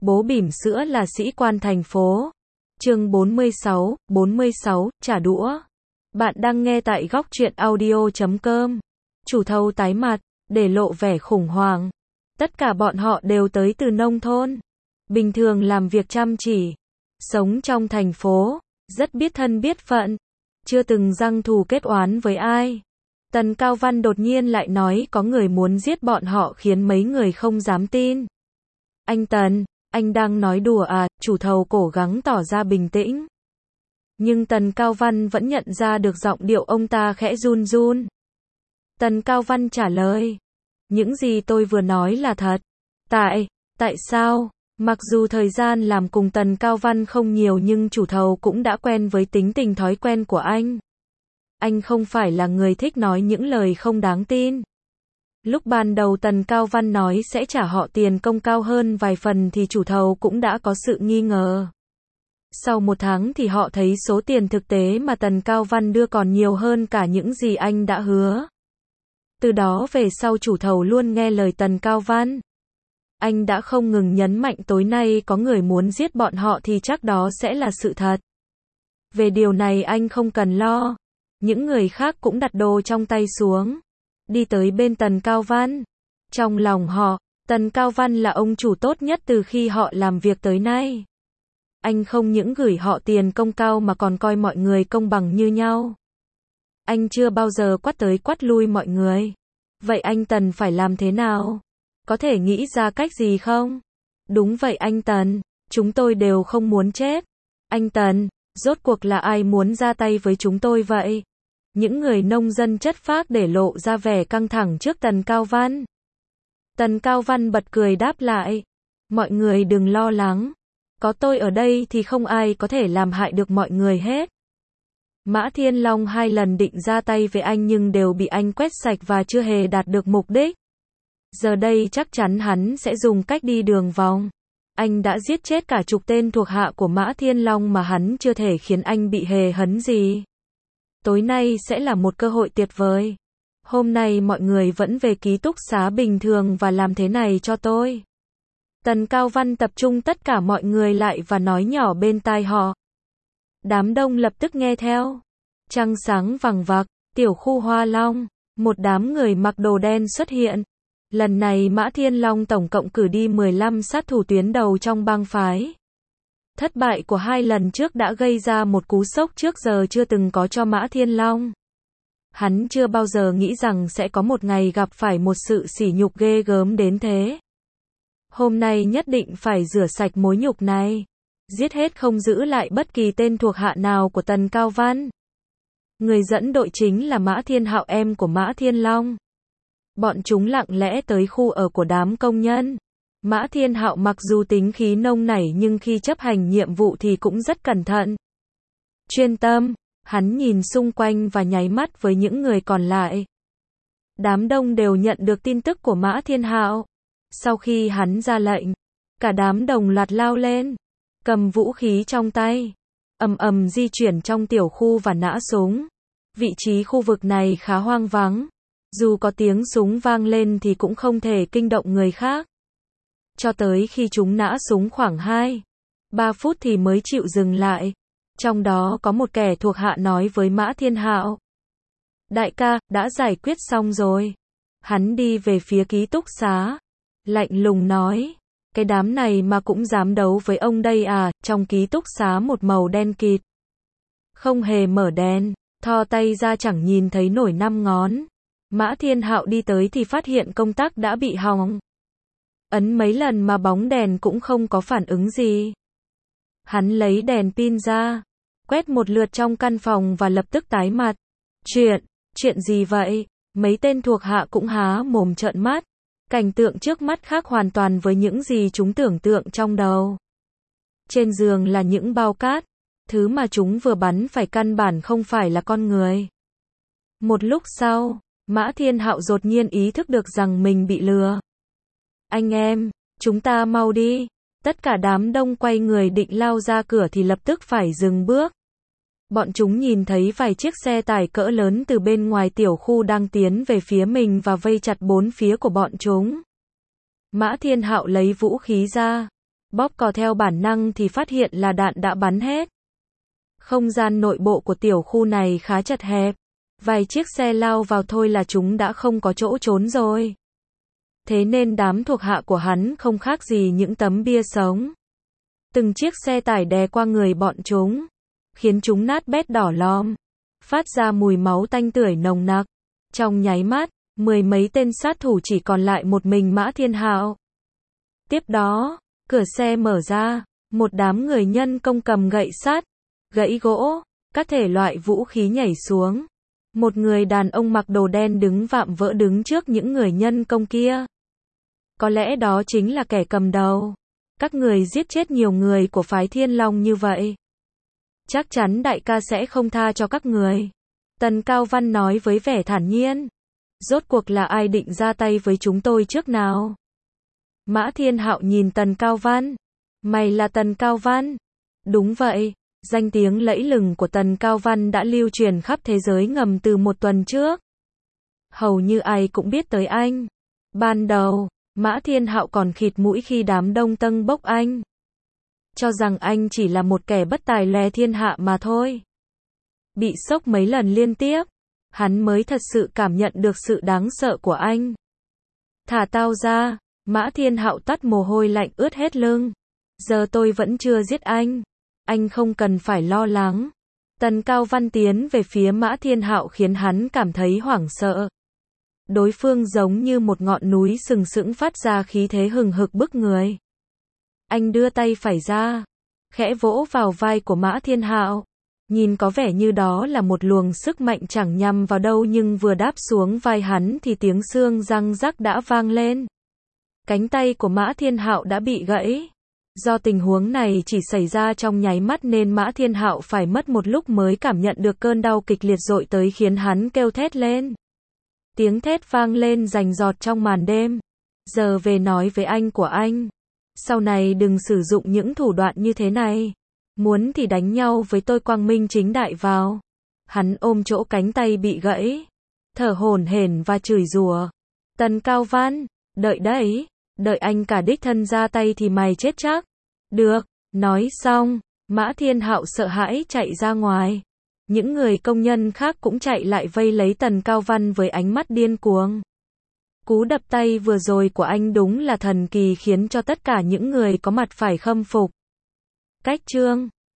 Bố bỉm sữa là sĩ quan thành phố. Chương 46, trả đũa. Bạn đang nghe tại góc truyện audio.com. Chủ thầu tái mặt, để lộ vẻ khủng hoảng. Tất cả bọn họ đều tới từ nông thôn. Bình thường làm việc chăm chỉ. Sống trong thành phố. Rất biết thân biết phận. Chưa từng giăng thù kết oán với ai. Tần Cao Văn đột nhiên lại nói có người muốn giết bọn họ khiến mấy người không dám tin. Anh Tần, anh đang nói đùa à? Chủ thầu cố gắng tỏ ra bình tĩnh. Nhưng Tần Cao Văn vẫn nhận ra được giọng điệu ông ta khẽ run run. Tần Cao Văn trả lời. Những gì tôi vừa nói là thật. Tại sao? Mặc dù thời gian làm cùng Tần Cao Văn không nhiều nhưng chủ thầu cũng đã quen với tính tình thói quen của anh. Anh không phải là người thích nói những lời không đáng tin. Lúc ban đầu Tần Cao Văn nói sẽ trả họ tiền công cao hơn vài phần thì chủ thầu cũng đã có sự nghi ngờ. Sau một tháng thì họ thấy số tiền thực tế mà Tần Cao Văn đưa còn nhiều hơn cả những gì anh đã hứa. Từ đó về sau chủ thầu luôn nghe lời Tần Cao Văn. Anh đã không ngừng nhấn mạnh tối nay có người muốn giết bọn họ thì chắc đó sẽ là sự thật. Về điều này anh không cần lo. Những người khác cũng đặt đồ trong tay xuống. Đi tới bên Tần Cao Văn. Trong lòng họ, Tần Cao Văn là ông chủ tốt nhất từ khi họ làm việc tới nay. Anh không những gửi họ tiền công cao mà còn coi mọi người công bằng như nhau. Anh chưa bao giờ quát tới quát lui mọi người. Vậy anh Tần phải làm thế nào? Có thể nghĩ ra cách gì không? Đúng vậy anh Tần, chúng tôi đều không muốn chết. Anh Tần, rốt cuộc là ai muốn ra tay với chúng tôi vậy? Những người nông dân chất phác để lộ ra vẻ căng thẳng trước Tần Cao Văn. Tần Cao Văn bật cười đáp lại. Mọi người đừng lo lắng. Có tôi ở đây thì không ai có thể làm hại được mọi người hết. Mã Thiên Long 2 lần định ra tay với anh nhưng đều bị anh quét sạch và chưa hề đạt được mục đích. Giờ đây chắc chắn hắn sẽ dùng cách đi đường vòng. Anh đã giết chết cả chục tên thuộc hạ của Mã Thiên Long mà hắn chưa thể khiến anh bị hề hấn gì. Tối nay sẽ là một cơ hội tuyệt vời. Hôm nay mọi người vẫn về ký túc xá bình thường và làm thế này cho tôi. Tần Cao Văn tập trung tất cả mọi người lại và nói nhỏ bên tai họ. Đám đông lập tức nghe theo. Trăng sáng vằng vặc, tiểu khu Hoa Long, một đám người mặc đồ đen xuất hiện. Lần này Mã Thiên Long tổng cộng cử đi 15 sát thủ tuyến đầu trong bang phái. Thất bại của 2 lần trước đã gây ra một cú sốc trước giờ chưa từng có cho Mã Thiên Long. Hắn chưa bao giờ nghĩ rằng sẽ có một ngày gặp phải một sự sỉ nhục ghê gớm đến thế. Hôm nay nhất định phải rửa sạch mối nhục này. Giết hết không giữ lại bất kỳ tên thuộc hạ nào của Tần Cao Văn. Người dẫn đội chính là Mã Thiên Hạo em của Mã Thiên Long. Bọn chúng lặng lẽ tới khu ở của đám công nhân. Mã Thiên Hạo mặc dù tính khí nông nảy nhưng khi chấp hành nhiệm vụ thì cũng rất cẩn thận. Chuyên tâm, hắn nhìn xung quanh và nháy mắt với những người còn lại. Đám đông đều nhận được tin tức của Mã Thiên Hạo. Sau khi hắn ra lệnh, cả đám đồng loạt lao lên, cầm vũ khí trong tay, ầm ầm di chuyển trong tiểu khu và nã súng. Vị trí khu vực này khá hoang vắng. Dù có tiếng súng vang lên thì cũng không thể kinh động người khác. Cho tới khi chúng nã súng khoảng 2-3 phút thì mới chịu dừng lại. Trong đó có một kẻ thuộc hạ nói với Mã Thiên Hạo. Đại ca, đã giải quyết xong rồi. Hắn đi về phía ký túc xá. Lạnh lùng nói. Cái đám này mà cũng dám đấu với ông đây à? Trong ký túc xá một màu đen kịt. Không hề mở đèn. Thò tay ra chẳng nhìn thấy nổi 5 ngón. Mã Thiên Hạo đi tới thì phát hiện công tắc đã bị hỏng. Ấn mấy lần mà bóng đèn cũng không có phản ứng gì. Hắn lấy đèn pin ra, quét một lượt trong căn phòng và lập tức tái mặt. Chuyện gì vậy? Mấy tên thuộc hạ cũng há mồm trợn mắt. Cảnh tượng trước mắt khác hoàn toàn với những gì chúng tưởng tượng trong đầu. Trên giường là những bao cát. Thứ mà chúng vừa bắn phải căn bản không phải là con người. Một lúc sau, Mã Thiên Hạo đột nhiên ý thức được rằng mình bị lừa. Anh em, chúng ta mau đi. Tất cả đám đông quay người định lao ra cửa thì lập tức phải dừng bước. Bọn chúng nhìn thấy vài chiếc xe tải cỡ lớn từ bên ngoài tiểu khu đang tiến về phía mình và vây chặt bốn phía của bọn chúng. Mã Thiên Hạo lấy vũ khí ra. Bóp cò theo bản năng thì phát hiện là đạn đã bắn hết. Không gian nội bộ của tiểu khu này khá chật hẹp. Vài chiếc xe lao vào thôi là chúng đã không có chỗ trốn rồi. Thế nên đám thuộc hạ của hắn không khác gì những tấm bia sống. Từng chiếc xe tải đè qua người bọn chúng, khiến chúng nát bét đỏ lòm, phát ra mùi máu tanh tưởi nồng nặc. Trong nháy mắt, 10 mấy tên sát thủ chỉ còn lại một mình Mã Thiên Hạo. Tiếp đó, cửa xe mở ra, một đám người nhân công cầm gậy sắt, gãy gỗ, các thể loại vũ khí nhảy xuống. Một người đàn ông mặc đồ đen đứng vạm vỡ đứng trước những người nhân công kia. Có lẽ đó chính là kẻ cầm đầu. Các người giết chết nhiều người của phái Thiên Long như vậy, chắc chắn đại ca sẽ không tha cho các người. Tần Cao Văn nói với vẻ thản nhiên. Rốt cuộc là ai định ra tay với chúng tôi trước nào? Mã Thiên Hạo nhìn Tần Cao Văn. Mày là Tần Cao Văn? Đúng vậy, danh tiếng lẫy lừng của Tần Cao Văn đã lưu truyền khắp thế giới ngầm từ một tuần trước. Hầu như ai cũng biết tới anh. Ban đầu, Mã Thiên Hạo còn khịt mũi khi đám đông tâng bốc anh, cho rằng anh chỉ là một kẻ bất tài lè thiên hạ mà thôi. Bị sốc mấy lần liên tiếp, hắn mới thật sự cảm nhận được sự đáng sợ của anh. Thả tao ra, Mã Thiên Hạo toát mồ hôi lạnh ướt hết lưng. Giờ tôi vẫn chưa giết anh không cần phải lo lắng. Tần Cao Văn tiến về phía Mã Thiên Hạo khiến hắn cảm thấy hoảng sợ. Đối phương giống như một ngọn núi sừng sững phát ra khí thế hừng hực bức người. Anh đưa tay phải ra, khẽ vỗ vào vai của Mã Thiên Hạo. Nhìn có vẻ như đó là một luồng sức mạnh chẳng nhằm vào đâu, nhưng vừa đáp xuống vai hắn thì tiếng xương răng rắc đã vang lên. Cánh tay của Mã Thiên Hạo đã bị gãy. Do tình huống này chỉ xảy ra trong nháy mắt nên Mã Thiên Hạo phải mất một lúc mới cảm nhận được cơn đau kịch liệt dội tới khiến hắn kêu thét lên. Tiếng thét vang lên rành rọt trong màn đêm. Giờ về nói với anh của anh, sau này đừng sử dụng những thủ đoạn như thế này. Muốn thì đánh nhau với tôi quang minh chính đại vào. Hắn ôm chỗ cánh tay bị gãy, thở hổn hển và chửi rủa. Tần Cao Văn, đợi đấy, đợi anh cả đích thân ra tay thì mày chết chắc. Được, nói xong, Mã Thiên Hạo sợ hãi chạy ra ngoài. Những người công nhân khác cũng chạy lại vây lấy Tần Cao Văn với ánh mắt điên cuồng. Cú đập tay vừa rồi của anh đúng là thần kỳ khiến cho tất cả những người có mặt phải khâm phục. Cách chương